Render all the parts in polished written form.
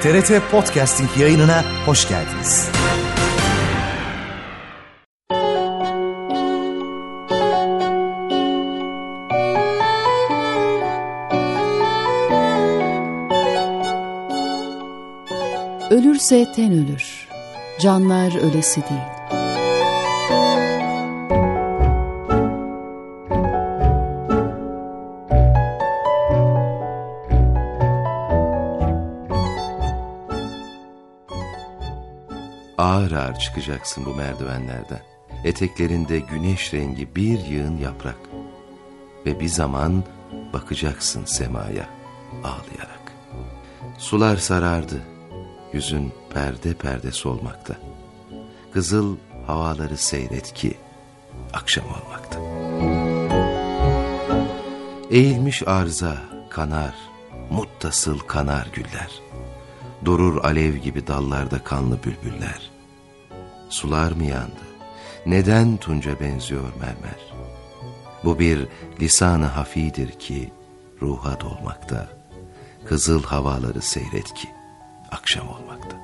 TRT Podcasting yayınına hoş geldiniz. Ölürse ten ölür, canlar ölesi değil. Ağır ağır çıkacaksın bu merdivenlerden. Eteklerinde güneş rengi bir yığın yaprak. Ve bir zaman bakacaksın semaya ağlayarak. Sular sarardı, yüzün perde perde solmakta. Kızıl havaları seyret ki akşam olmakta. Eğilmiş arza kanar, muttasıl kanar güller. Durur alev gibi dallarda kanlı bülbüller. Sular mı yandı? Neden tunca benziyor mermer? Bu bir lisan-ı hafidir ki ruha dolmakta. Kızıl havaları seyret ki akşam olmakta.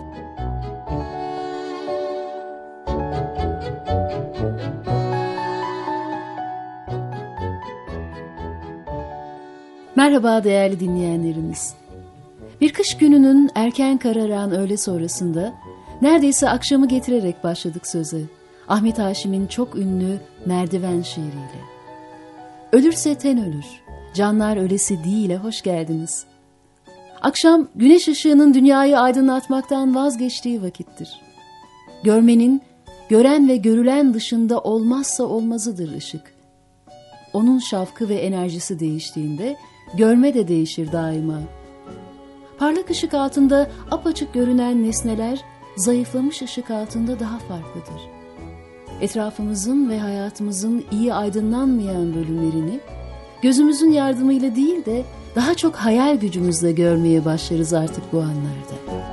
Merhaba değerli dinleyenlerimiz. Bir kış gününün erken kararan öğle sonrasında neredeyse akşamı getirerek başladık söze. Ahmet Haşim'in çok ünlü Merdiven şiiriyle. Ölürse ten ölür, canlar ölesi değil'e hoş geldiniz. Akşam güneş ışığının dünyayı aydınlatmaktan vazgeçtiği vakittir. Görmenin, gören ve görülen dışında olmazsa olmazıdır ışık. Onun şafkı ve enerjisi değiştiğinde görme de değişir daima. Parlak ışık altında apaçık görünen nesneler, zayıflamış ışık altında daha farklıdır. Etrafımızın ve hayatımızın iyi aydınlanmayan bölümlerini, gözümüzün yardımıyla değil de daha çok hayal gücümüzle görmeye başlarız artık bu anlarda.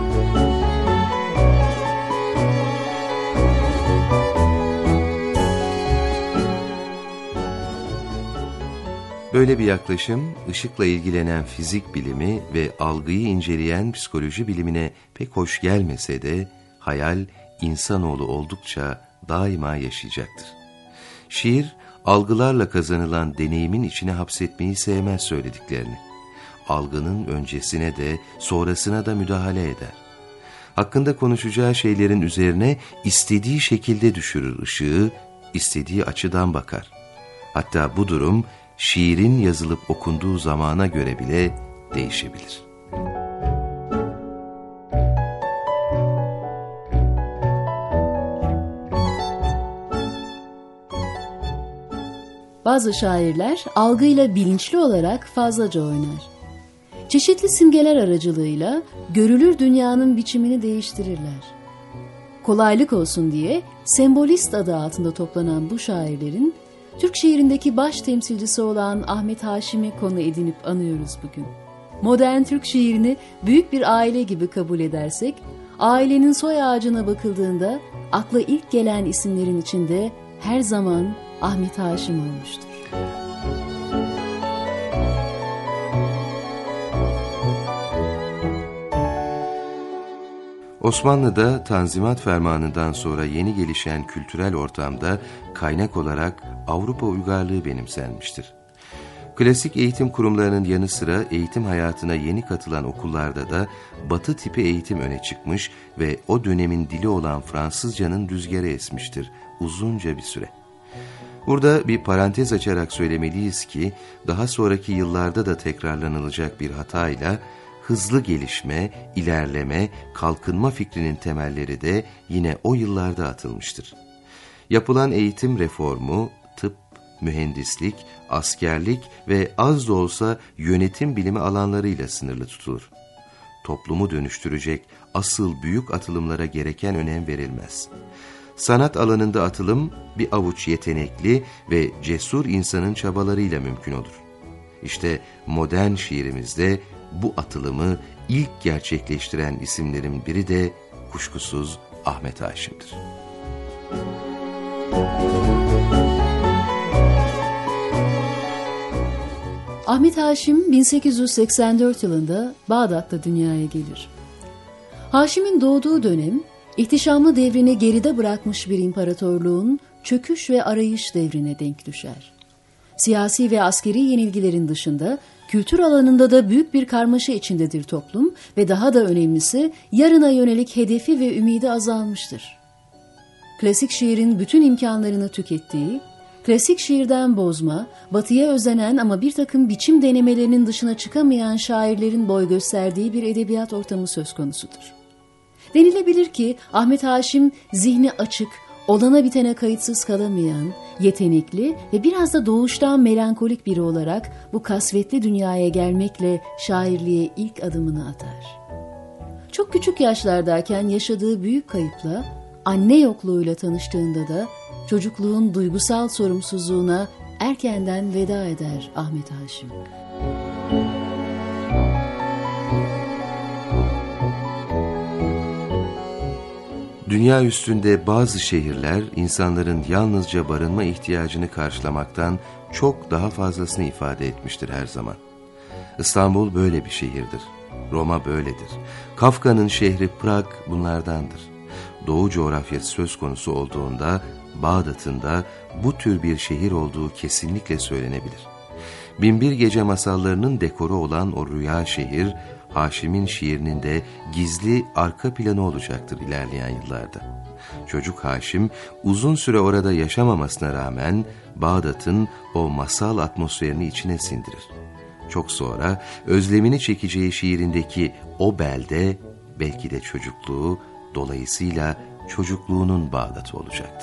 Böyle bir yaklaşım, ışıkla ilgilenen fizik bilimi ve algıyı inceleyen psikoloji bilimine pek hoş gelmese de, hayal insanoğlu oldukça daima yaşayacaktır. Şiir, algılarla kazanılan deneyimin içine hapsetmeyi sevmez söylediklerini. Algının öncesine de sonrasına da müdahale eder. Hakkında konuşacağı şeylerin üzerine istediği şekilde düşürür ışığı, istediği açıdan bakar. Hatta bu durum, şiirin yazılıp okunduğu zamana göre bile değişebilir. Bazı şairler algıyla bilinçli olarak fazlaca oynar. Çeşitli simgeler aracılığıyla görülür dünyanın biçimini değiştirirler. Kolaylık olsun diye sembolist adı altında toplanan bu şairlerin Türk şiirindeki baş temsilcisi olan Ahmet Haşim'i konu edinip anıyoruz bugün. Modern Türk şiirini büyük bir aile gibi kabul edersek, ailenin soy ağacına bakıldığında akla ilk gelen isimlerin içinde her zaman Ahmet Haşim olmuştur. Osmanlı'da Tanzimat Fermanı'ndan sonra yeni gelişen kültürel ortamda kaynak olarak Avrupa uygarlığı benimsenmiştir. Klasik eğitim kurumlarının yanı sıra eğitim hayatına yeni katılan okullarda da Batı tipi eğitim öne çıkmış ve o dönemin dili olan Fransızcanın rüzgarı esmiştir uzunca bir süre. Burada bir parantez açarak söylemeliyiz ki daha sonraki yıllarda da tekrarlanılacak bir hatayla hızlı gelişme, ilerleme, kalkınma fikrinin temelleri de yine o yıllarda atılmıştır. Yapılan eğitim reformu, tıp, mühendislik, askerlik ve az da olsa yönetim bilimi alanlarıyla sınırlı tutulur. Toplumu dönüştürecek asıl büyük atılımlara gereken önem verilmez. Sanat alanında atılım bir avuç yetenekli ve cesur insanın çabalarıyla mümkün olur. İşte modern şiirimizde bu atılımı ilk gerçekleştiren isimlerin biri de kuşkusuz Ahmet Haşim'dir. Ahmet Haşim 1884 yılında Bağdat'ta dünyaya gelir. Haşim'in doğduğu dönem, ihtişamlı devrini geride bırakmış bir imparatorluğun çöküş ve arayış devrine denk düşer. Siyasi ve askeri yenilgilerin dışında kültür alanında da büyük bir karmaşa içindedir toplum ve daha da önemlisi yarına yönelik hedefi ve ümidi azalmıştır. Klasik şiirin bütün imkanlarını tükettiği, klasik şiirden bozma, batıya özenen ama bir takım biçim denemelerinin dışına çıkamayan şairlerin boy gösterdiği bir edebiyat ortamı söz konusudur. Denilebilir ki Ahmet Haşim zihni açık, olana bitene kayıtsız kalamayan, yetenekli ve biraz da doğuştan melankolik biri olarak bu kasvetli dünyaya gelmekle şairliğe ilk adımını atar. Çok küçük yaşlardayken yaşadığı büyük kayıpla, anne yokluğuyla tanıştığında da çocukluğun duygusal sorumsuzluğuna erkenden veda eder Ahmet Haşim. Dünya üstünde bazı şehirler insanların yalnızca barınma ihtiyacını karşılamaktan çok daha fazlasını ifade etmiştir her zaman. İstanbul böyle bir şehirdir. Roma böyledir. Kafka'nın şehri Prag bunlardandır. Doğu coğrafyası söz konusu olduğunda Bağdat'ın da bu tür bir şehir olduğu kesinlikle söylenebilir. Binbir Gece masallarının dekoru olan o rüya şehir, Haşim'in şiirinin de gizli arka planı olacaktır ilerleyen yıllarda. Çocuk Haşim uzun süre orada yaşamamasına rağmen Bağdat'ın o masal atmosferini içine sindirir. Çok sonra özlemini çekeceği şiirindeki o belde belki de çocukluğu, dolayısıyla çocukluğunun Bağdat'ı olacaktır.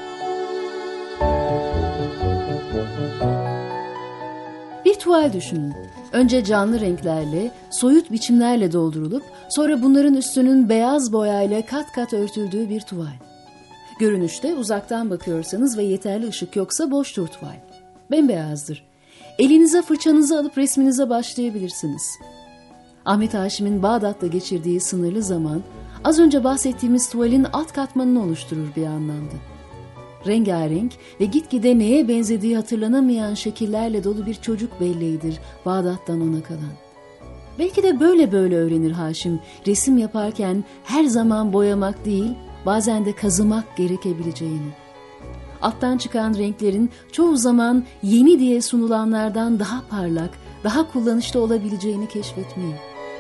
Bir tuval düşünün. Önce canlı renklerle, soyut biçimlerle doldurulup sonra bunların üstünün beyaz boyayla kat kat örtüldüğü bir tuval. Görünüşte uzaktan bakıyorsanız ve yeterli ışık yoksa boştur tuval. Bembeyazdır. Elinize fırçanızı alıp resminize başlayabilirsiniz. Ahmet Haşim'in Bağdat'ta geçirdiği sınırlı zaman az önce bahsettiğimiz tuvalin alt katmanını oluşturur bir anlamda. Rengarenk ve gitgide neye benzediği hatırlanamayan şekillerle dolu bir çocuk belleğidir Bağdat'tan ona kalan. Belki de böyle öğrenir Haşim, resim yaparken her zaman boyamak değil, bazen de kazımak gerekebileceğini. Alttan çıkan renklerin çoğu zaman yeni diye sunulanlardan daha parlak, daha kullanışlı olabileceğini keşfetmeyi.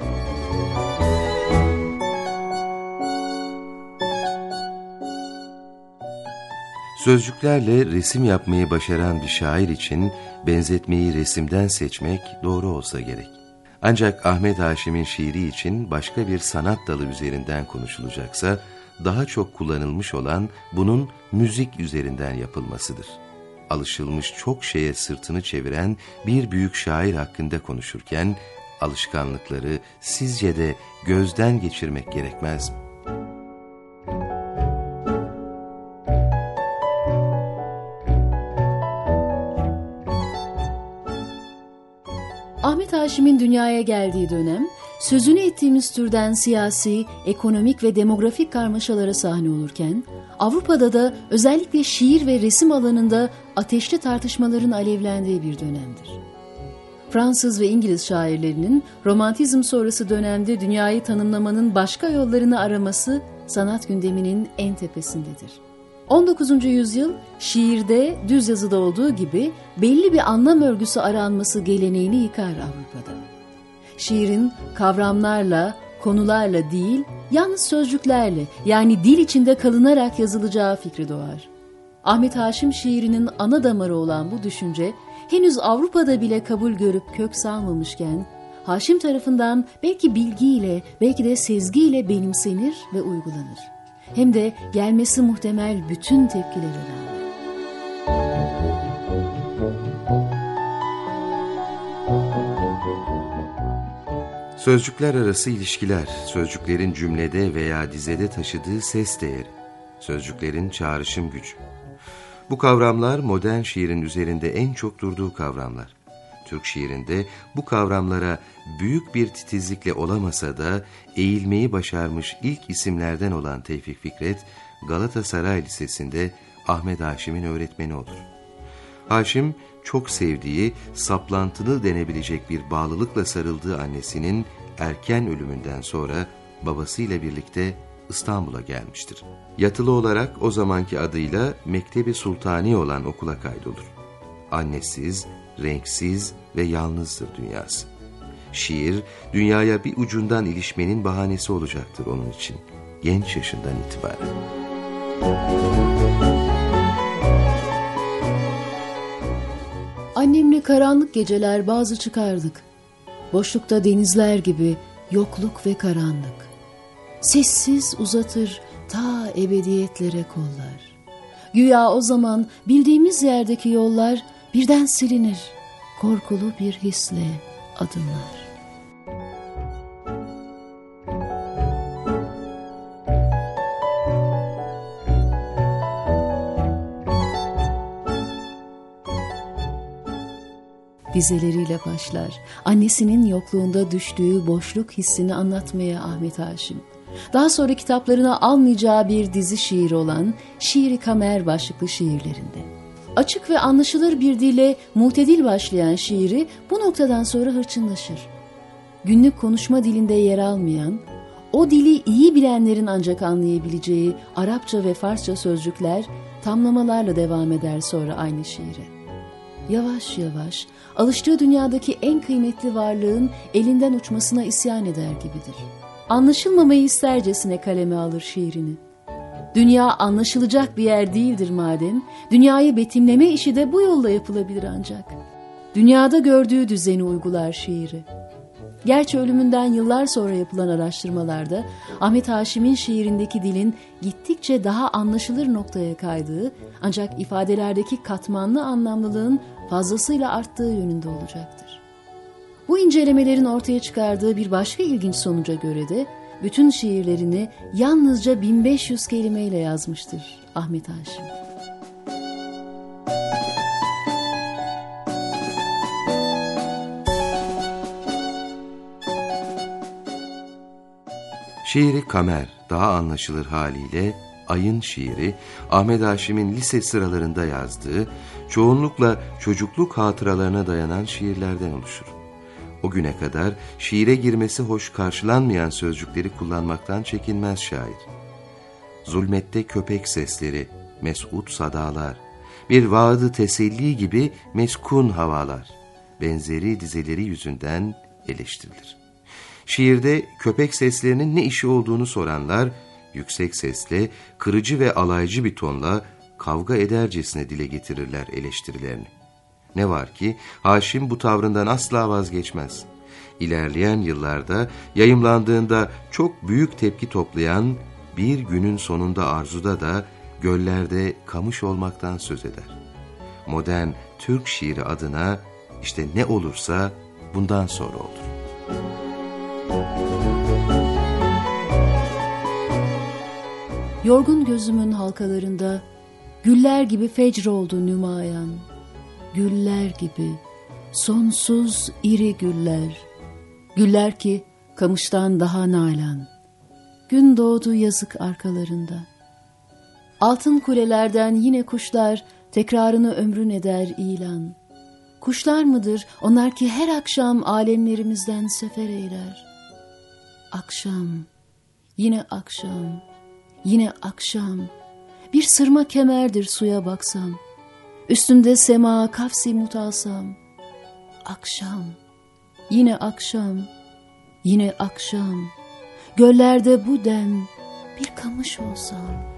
Sözcüklerle resim yapmayı başaran bir şair için benzetmeyi resimden seçmek doğru olsa gerek. Ancak Ahmet Haşim'in şiiri için başka bir sanat dalı üzerinden konuşulacaksa, daha çok kullanılmış olan bunun müzik üzerinden yapılmasıdır. Alışılmış çok şeye sırtını çeviren bir büyük şair hakkında konuşurken, alışkanlıkları sizce de gözden geçirmek gerekmez mi? Ahmet Haşim'in dünyaya geldiği dönem, sözünü ettiğimiz türden siyasi, ekonomik ve demografik karmaşalara sahne olurken, Avrupa'da da özellikle şiir ve resim alanında ateşli tartışmaların alevlendiği bir dönemdir. Fransız ve İngiliz şairlerinin romantizm sonrası dönemde dünyayı tanımlamanın başka yollarını araması sanat gündeminin en tepesindedir. 19. yüzyıl şiirde düz yazıda olduğu gibi belli bir anlam örgüsü aranması geleneğini yıkar Avrupa'da. Şiirin kavramlarla, konularla değil, yalnız sözcüklerle yani dil içinde kalınarak yazılacağı fikri doğar. Ahmet Haşim şiirinin ana damarı olan bu düşünce henüz Avrupa'da bile kabul görüp kök salmamışken, Haşim tarafından belki bilgiyle, belki de sezgiyle benimsenir ve uygulanır. Hem de gelmesi muhtemel bütün tepkilere rağmen. Sözcükler arası ilişkiler, sözcüklerin cümlede veya dizede taşıdığı ses değeri, sözcüklerin çağrışım gücü. Bu kavramlar modern şiirin üzerinde en çok durduğu kavramlar. Türk şiirinde bu kavramlara büyük bir titizlikle olamasa da eğilmeyi başarmış ilk isimlerden olan Tevfik Fikret, Galatasaray Lisesi'nde Ahmet Haşim'in öğretmeni olur. Haşim, çok sevdiği, saplantılı denebilecek bir bağlılıkla sarıldığı annesinin erken ölümünden sonra babasıyla birlikte İstanbul'a gelmiştir. Yatılı olarak o zamanki adıyla Mektebi Sultani olan okula kaydolur. Annesiz, renksiz ve yalnızdır dünyası. Şiir, dünyaya bir ucundan ilişmenin bahanesi olacaktır onun için, genç yaşından itibaren. Annemle karanlık geceler bazı çıkardık. Boşlukta denizler gibi yokluk ve karanlık. Sessiz uzatır ta ebediyetlere kollar. Güya o zaman bildiğimiz yerdeki yollar birden silinir. Korkulu bir hisle adımlar. Dizeleriyle başlar. Annesinin yokluğunda düştüğü boşluk hissini anlatmaya Ahmet Haşim. Daha sonra kitaplarına almayacağı bir dizi şiir olan Şiir-i Kamer başlıklı şiirlerinde. Açık ve anlaşılır bir dille mutedil başlayan şiiri bu noktadan sonra hırçınlaşır. Günlük konuşma dilinde yer almayan, o dili iyi bilenlerin ancak anlayabileceği Arapça ve Farsça sözcükler tamlamalarla devam eder sonra aynı şiire. Yavaş yavaş alıştığı dünyadaki en kıymetli varlığın elinden uçmasına isyan eder gibidir. Anlaşılmamayı istercesine kaleme alır şiirini. Dünya anlaşılacak bir yer değildir madem, dünyayı betimleme işi de bu yolla yapılabilir ancak. Dünyada gördüğü düzeni uygular şiiri. Gerçi ölümünden yıllar sonra yapılan araştırmalarda Ahmet Haşim'in şiirindeki dilin gittikçe daha anlaşılır noktaya kaydığı, ancak ifadelerdeki katmanlı anlamlılığın fazlasıyla arttığı yönünde olacaktır. Bu incelemelerin ortaya çıkardığı bir başka ilginç sonuca göre de bütün şiirlerini yalnızca 1500 kelimeyle yazmıştır Ahmet Haşim. Şiiri Kamer, daha anlaşılır haliyle Ayın şiiri, Ahmet Haşim'in lise sıralarında yazdığı, çoğunlukla çocukluk hatıralarına dayanan şiirlerden oluşur. O güne kadar şiire girmesi hoş karşılanmayan sözcükleri kullanmaktan çekinmez şair. Zulmette köpek sesleri, mes'ud sadalar, bir vaadi teselli gibi meskun havalar, benzeri dizeleri yüzünden eleştirilir. Şiirde köpek seslerinin ne işi olduğunu soranlar, yüksek sesle, kırıcı ve alaycı bir tonla kavga edercesine dile getirirler eleştirilerini. Ne var ki Haşim bu tavrından asla vazgeçmez. İlerleyen yıllarda yayımlandığında çok büyük tepki toplayan Bir Günün Sonunda Arzu'da da göllerde kamış olmaktan söz eder. Modern Türk şiiri adına işte ne olursa bundan sonra olur. Yorgun gözümün halkalarında güller gibi fecr oldu nümayan. Güller gibi, sonsuz iri güller. Güller ki kamıştan daha nalan. Gün doğdu yazık arkalarında. Altın kulelerden yine kuşlar tekrarını ömrün eder ilan. Kuşlar mıdır onlar ki her akşam alemlerimizden sefer eyler? Akşam, yine akşam, yine akşam. Bir sırma kemerdir suya baksam. Üstünde sema kafsi mutasam. Akşam, yine akşam, yine akşam. Göllerde bu dem bir kamış olsam.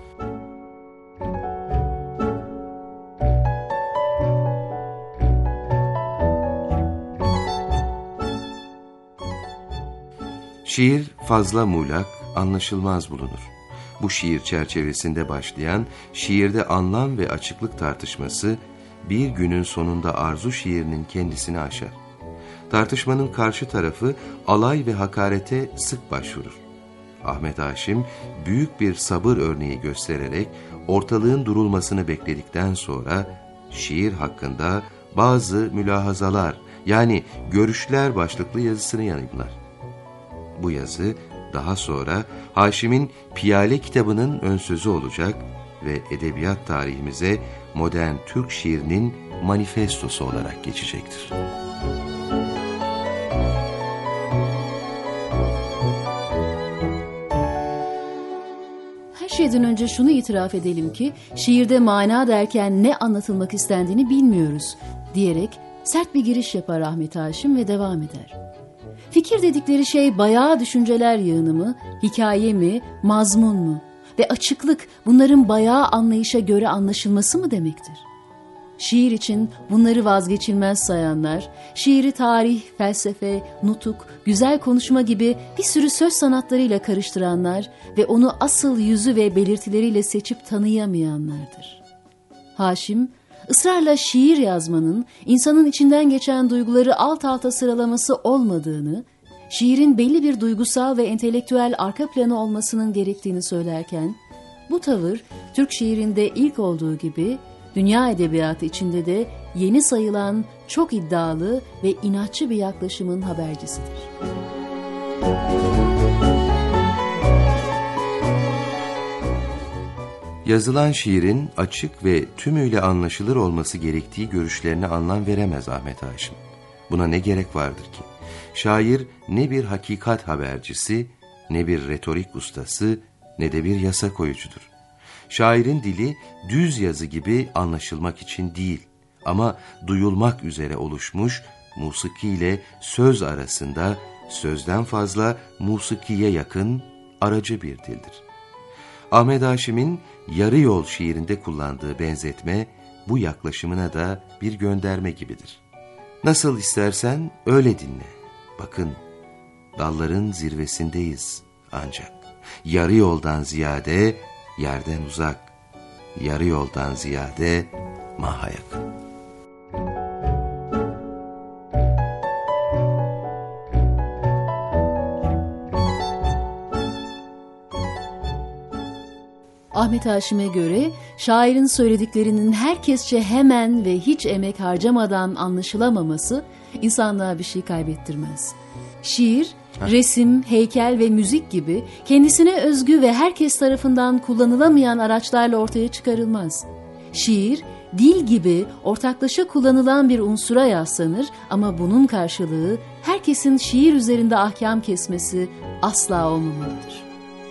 Şiir fazla muğlak, anlaşılmaz bulunur. Bu şiir çerçevesinde başlayan şiirde anlam ve açıklık tartışması Bir Günün Sonunda Arzu şiirinin kendisini aşar. Tartışmanın karşı tarafı alay ve hakarete sık başvurur. Ahmet Haşim büyük bir sabır örneği göstererek ortalığın durulmasını bekledikten sonra şiir hakkında bazı mülahazalar yani görüşler başlıklı yazısını yayımlar. Bu yazı daha sonra Haşim'in Piyale kitabının ön sözü olacak ve edebiyat tarihimize modern Türk şiirinin manifestosu olarak geçecektir. Her şeyden önce şunu itiraf edelim ki şiirde mana derken ne anlatılmak istendiğini bilmiyoruz diyerek sert bir giriş yapar Ahmet Haşim ve devam eder. Fikir dedikleri şey bayağı düşünceler yığını mı, hikaye mi, mazmun mu? Ve açıklık bunların bayağı anlayışa göre anlaşılması mı demektir? Şiir için bunları vazgeçilmez sayanlar, şiiri tarih, felsefe, nutuk, güzel konuşma gibi bir sürü söz sanatlarıyla karıştıranlar ve onu asıl yüzü ve belirtileriyle seçip tanıyamayanlardır. Haşim, ısrarla şiir yazmanın insanın içinden geçen duyguları alt alta sıralaması olmadığını, şiirin belli bir duygusal ve entelektüel arka planı olmasının gerektiğini söylerken, bu tavır Türk şiirinde ilk olduğu gibi dünya edebiyatı içinde de yeni sayılan çok iddialı ve inatçı bir yaklaşımın habercisidir. Yazılan şiirin açık ve tümüyle anlaşılır olması gerektiği görüşlerine anlam veremez Ahmet Haşim. Buna ne gerek vardır ki? Şair ne bir hakikat habercisi, ne bir retorik ustası, ne de bir yasa koyucudur. Şairin dili düz yazı gibi anlaşılmak için değil ama duyulmak üzere oluşmuş, musiki ile söz arasında sözden fazla musikiye yakın aracı bir dildir. Ahmet Haşim'in Yarı Yol şiirinde kullandığı benzetme bu yaklaşımına da bir gönderme gibidir. Nasıl istersen öyle dinle. Bakın, dalların zirvesindeyiz ancak. Yarı yoldan ziyade yerden uzak, yarı yoldan ziyade maha yakın. Ahmet Haşim'e göre şairin söylediklerinin herkesçe hemen ve hiç emek harcamadan anlaşılamaması insanlığa bir şey kaybettirmez. Şiir, resim, heykel ve müzik gibi kendisine özgü ve herkes tarafından kullanılamayan araçlarla ortaya çıkarılmaz. Şiir, dil gibi ortaklaşa kullanılan bir unsura yaslanır ama bunun karşılığı herkesin şiir üzerinde ahkam kesmesi asla olmamalıdır.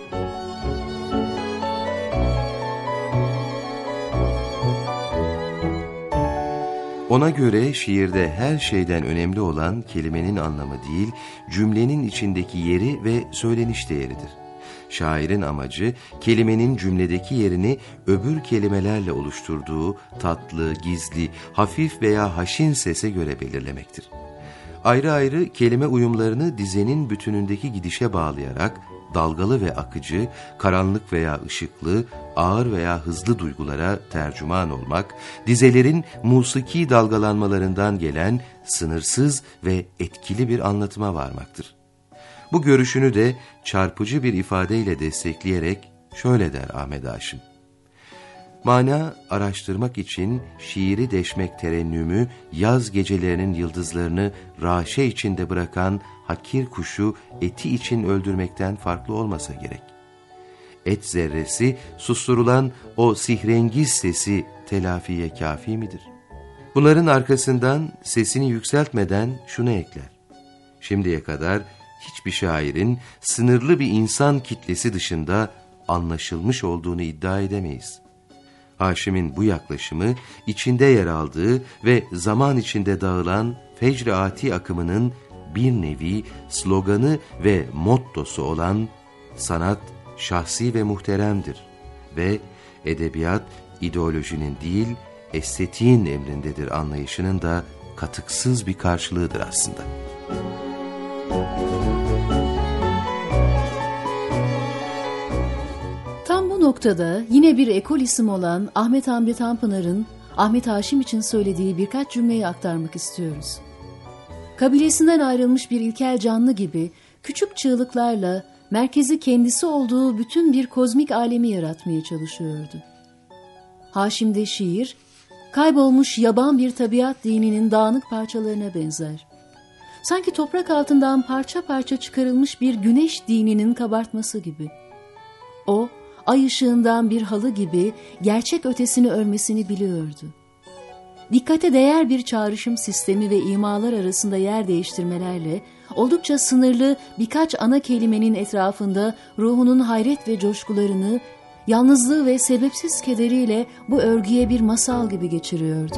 Ona göre şiirde her şeyden önemli olan kelimenin anlamı değil, cümlenin içindeki yeri ve söyleniş değeridir. Şairin amacı kelimenin cümledeki yerini öbür kelimelerle oluşturduğu tatlı, gizli, hafif veya haşin sese göre belirlemektir. Ayrı ayrı kelime uyumlarını dizenin bütünündeki gidişe bağlayarak dalgalı ve akıcı, karanlık veya ışıklı, ağır veya hızlı duygulara tercüman olmak, dizelerin musiki dalgalanmalarından gelen sınırsız ve etkili bir anlatıma varmaktır. Bu görüşünü de çarpıcı bir ifadeyle destekleyerek şöyle der Ahmet Haşim: Mana araştırmak için şiiri deşmek terennümü, yaz gecelerinin yıldızlarını raşe içinde bırakan hakir kuşu eti için öldürmekten farklı olmasa gerek. Et zerresi susturulan o sihrengiz sesi telafiye kafi midir? Bunların arkasından sesini yükseltmeden şunu ekler: Şimdiye kadar hiçbir şairin sınırlı bir insan kitlesi dışında anlaşılmış olduğunu iddia edemeyiz. Haşim'in bu yaklaşımı içinde yer aldığı ve zaman içinde dağılan Fecr-i Ati akımının bir nevi sloganı ve mottosu olan sanat şahsi ve muhteremdir ve edebiyat ideolojinin değil estetiğin emrindedir anlayışının da katıksız bir karşılığıdır aslında. Bu noktada yine bir ekol isim olan Ahmet Hamdi Tanpınar'ın Ahmet Haşim için söylediği birkaç cümleyi aktarmak istiyoruz. Kabilesinden ayrılmış bir ilkel canlı gibi küçük çığlıklarla merkezi kendisi olduğu bütün bir kozmik alemi yaratmaya çalışıyordu. Haşim'de şiir, kaybolmuş yaban bir tabiat dininin dağınık parçalarına benzer. Sanki toprak altından parça parça çıkarılmış bir güneş dininin kabartması gibi. O, ay ışığından bir halı gibi gerçek ötesini örmesini biliyordu. dikkate değer bir çağrışım sistemi ve imalar arasında yer değiştirmelerle oldukça sınırlı birkaç ana kelimenin etrafında ruhunun hayret ve coşkularını, yalnızlığı ve sebepsiz kederiyle bu örgüye bir masal gibi geçiriyordu.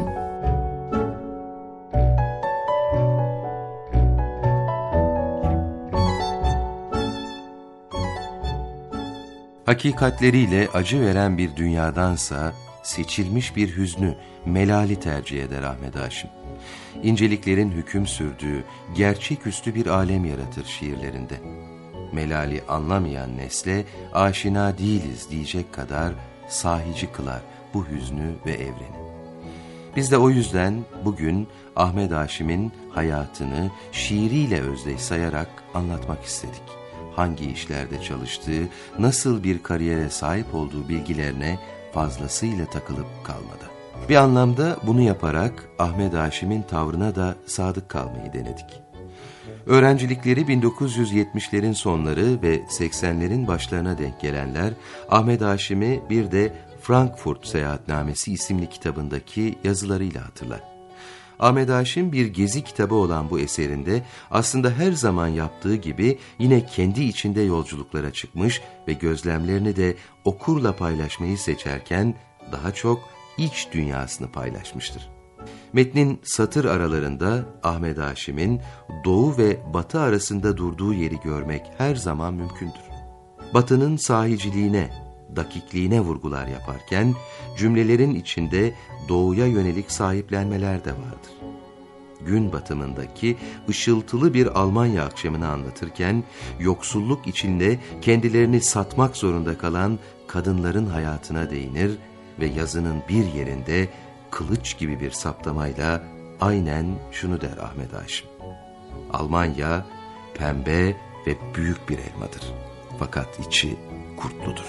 Hakikatleriyle acı veren bir dünyadansa seçilmiş bir hüznü, melali tercih eder Ahmet Haşim. İnceliklerin hüküm sürdüğü, gerçeküstü bir alem yaratır şiirlerinde. Melali anlamayan nesle aşina değiliz diyecek kadar sahici kılar bu hüznü ve evreni. Biz de o yüzden bugün Ahmet Haşim'in hayatını şiiriyle özdeş sayarak anlatmak istedik. Hangi işlerde çalıştığı, nasıl bir kariyere sahip olduğu bilgilerine fazlasıyla takılıp kalmadı. Bir anlamda bunu yaparak Ahmet Haşim'in tavrına da sadık kalmayı denedik. Öğrencilikleri 1970'lerin sonları ve 80'lerin başlarına denk gelenler Ahmet Haşim'i bir de Frankfurt Seyahatnamesi isimli kitabındaki yazılarıyla hatırlar. Ahmet Haşim bir gezi kitabı olan bu eserinde aslında her zaman yaptığı gibi yine kendi içinde yolculuklara çıkmış ve gözlemlerini de okurla paylaşmayı seçerken daha çok iç dünyasını paylaşmıştır. Metnin satır aralarında Ahmet Haşim'in doğu ve batı arasında durduğu yeri görmek her zaman mümkündür. Batının sahiciliğine, dakikliğine vurgular yaparken cümlelerin içinde doğuya yönelik sahiplenmeler de vardır. Gün batımındaki ışıltılı bir Almanya akşamını anlatırken yoksulluk içinde kendilerini satmak zorunda kalan kadınların hayatına değinir ve yazının bir yerinde kılıç gibi bir saptamayla aynen şunu der Ahmet Haşim: Almanya pembe ve büyük bir elmadır. Fakat içi kurtludur.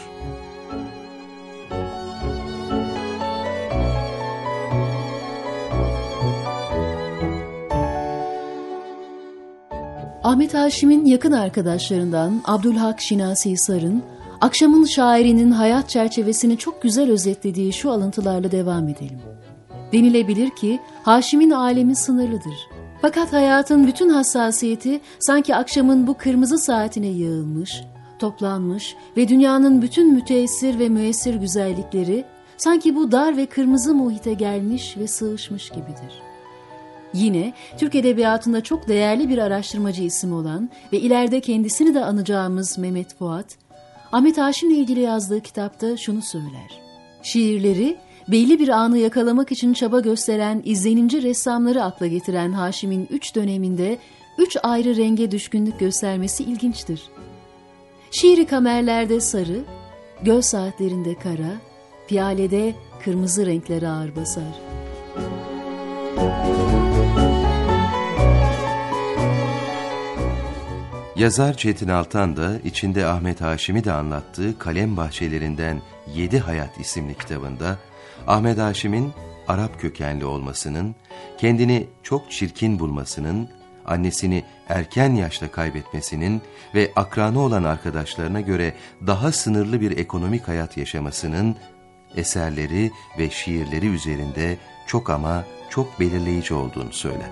Ahmet Haşim'in yakın arkadaşlarından Abdülhak Şinasi Hisar'ın Akşamın Şairinin hayat çerçevesini çok güzel özetlediği şu alıntılarla devam edelim. Denilebilir ki Haşim'in alemi sınırlıdır. Fakat hayatın bütün hassasiyeti sanki akşamın bu kırmızı saatine yığılmış, toplanmış ve dünyanın bütün müteessir ve müessir güzellikleri sanki bu dar ve kırmızı muhite gelmiş ve sığışmış gibidir. Yine Türk Edebiyatı'nda çok değerli bir araştırmacı isim olan ve ileride kendisini de anacağımız Mehmet Fuat, Ahmet Haşim'le ilgili yazdığı kitapta şunu söyler: şiirleri, belli bir anı yakalamak için çaba gösteren izlenimci ressamları akla getiren Haşim'in 3 döneminde 3 ayrı renge düşkünlük göstermesi ilginçtir. Şiiri kamerlerde sarı, göz saatlerinde kara, piyalede kırmızı renkleri ağır basar. Yazar Çetin Altan da içinde Ahmet Haşim'i de anlattığı Kalem Bahçelerinden 7 Hayat isimli kitabında Ahmet Haşim'in Arap kökenli olmasının, kendini çok çirkin bulmasının, annesini erken yaşta kaybetmesinin ve akranı olan arkadaşlarına göre daha sınırlı bir ekonomik hayat yaşamasının eserleri ve şiirleri üzerinde çok ama çok belirleyici olduğunu söyler.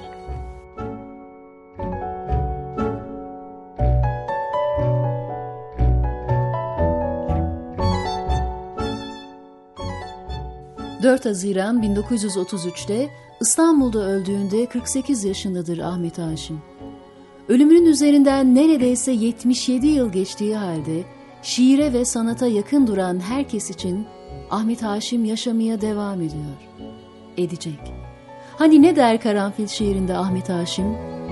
...4 Haziran 1933'te İstanbul'da öldüğünde 48 yaşındadır Ahmet Haşim. Ölümünün üzerinden neredeyse 77 yıl geçtiği halde şiire ve sanata yakın duran herkes için Ahmet Haşim yaşamaya devam ediyor. Edecek. Hani ne der Karanfil şiirinde Ahmet Haşim?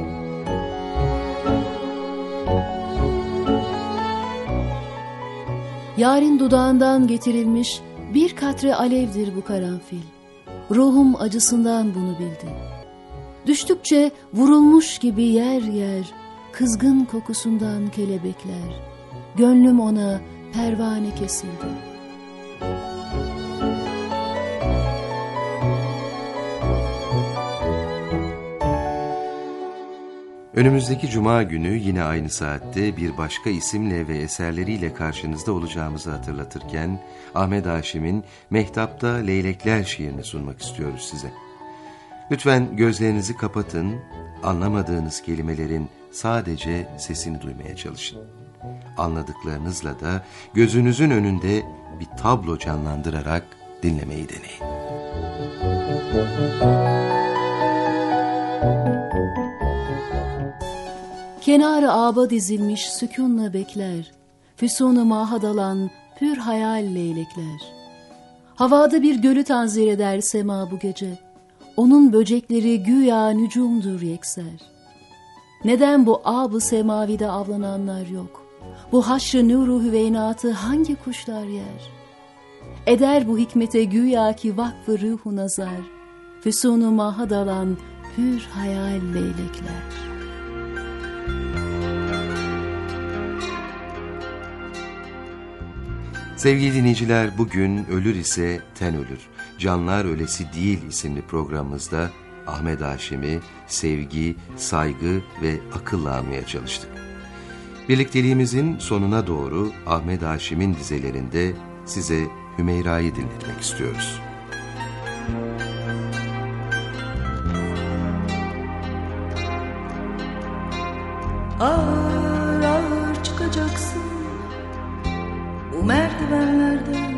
Yarın dudağından getirilmiş bir katre alevdir bu karanfil. Ruhum acısından bunu bildi. Düştükçe vurulmuş gibi yer yer, kızgın kokusundan kelebekler. Gönlüm ona pervane kesildi. Önümüzdeki Cuma günü yine aynı saatte bir başka isimle ve eserleriyle karşınızda olacağımızı hatırlatırken Ahmet Haşim'in Mehtap'ta Leylekler şiirini sunmak istiyoruz size. Lütfen gözlerinizi kapatın, anlamadığınız kelimelerin sadece sesini duymaya çalışın. Anladıklarınızla da gözünüzün önünde bir tablo canlandırarak dinlemeyi deneyin. Kenarı aba dizilmiş sükûnla bekler, füsûn-u maha dalan pür hayal leylekler. Havada bir gölü tanzir eder sema bu gece, onun böcekleri güya nücumdur yekser. Neden bu ab-ı semavide avlananlar yok? Bu haşr-ı nûr-u hüveynatı hangi kuşlar yer? Eder bu hikmete güya ki vakf-ı ruh-u nazar, füsûn-u maha dalan pür hayal leylekler. Sevgili dinleyiciler, bugün Ölür ise Ten Ölür, Canlar Ölesi Değil isimli programımızda Ahmet Haşim'i sevgi, saygı ve akılla anmaya çalıştık. Birlikteliğimizin sonuna doğru Ahmet Haşim'in dizelerinde size Hümeyra'yı dinletmek istiyoruz. Ağır ağır çıkacaksın bu merdivenlerden,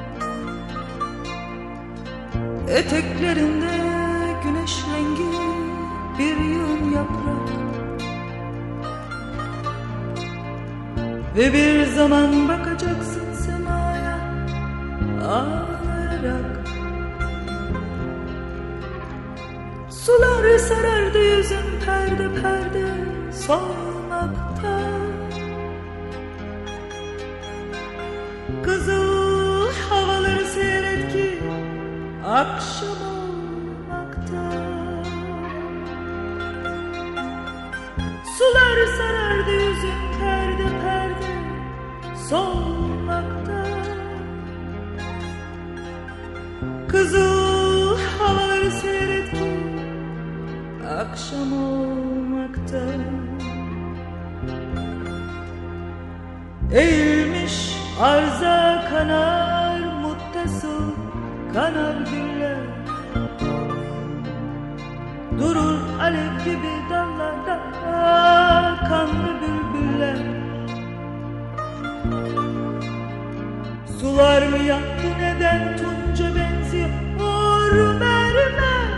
eteklerinde güneş rengi bir yığın yaprak, ve bir zaman bakacaksın semaya ağlayarak. Sular sarardı yüzün perde perde solmakta, kızıl havaları seyret ki akşam olmakta. Sular sarardı yüzün perde perde solmakta, kızıl havaları seyret ki akşam olmakta. Eğilmiş arza kanar muttasıl kanar güller, durur alev gibi dallarda kanlı bülbüller. Sular mı yaktı neden tunca benziyor mermer?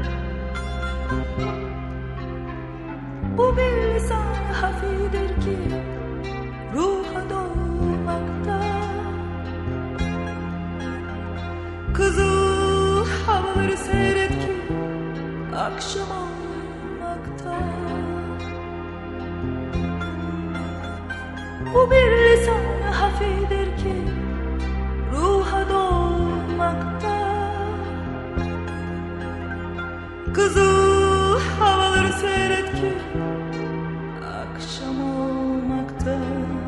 Bu bir lisan hafidir ki ruha dolmakta, kızıl havaları seyret ki akşam olmakta. Bu bir lisan hafidir ki ruha dolmakta, kızıl havaları seyret ki akşam olmakta.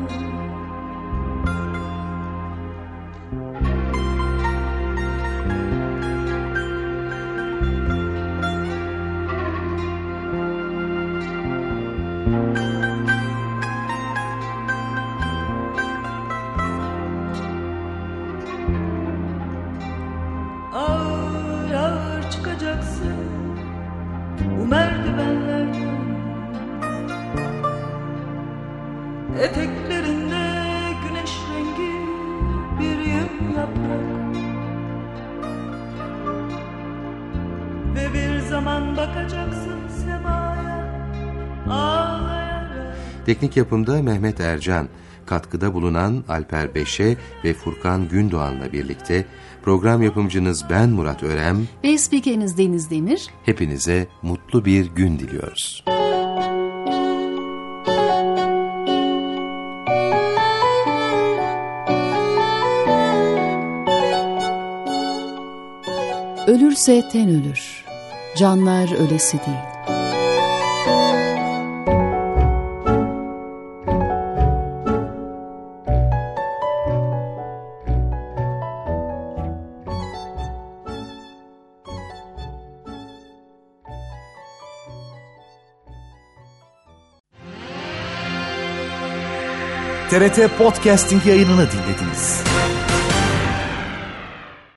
Ağır ağır çıkacaksın bu merdivenlerden, eteklerinde güneş rengi bir yığın yaprak, ve bir zaman bakacaksın semaya ağlayarak. Teknik yapımda Mehmet Ercan, katkıda bulunan Alper Beşe ve Furkan Gündoğan'la birlikte program yapımcınız ben Murat Örem Ve spikeriniz Deniz Demir. hepinize mutlu bir gün diliyoruz. Ölürse ten ölür, canlar ölesi değil. TRT Podcasting yayınını dinlediniz.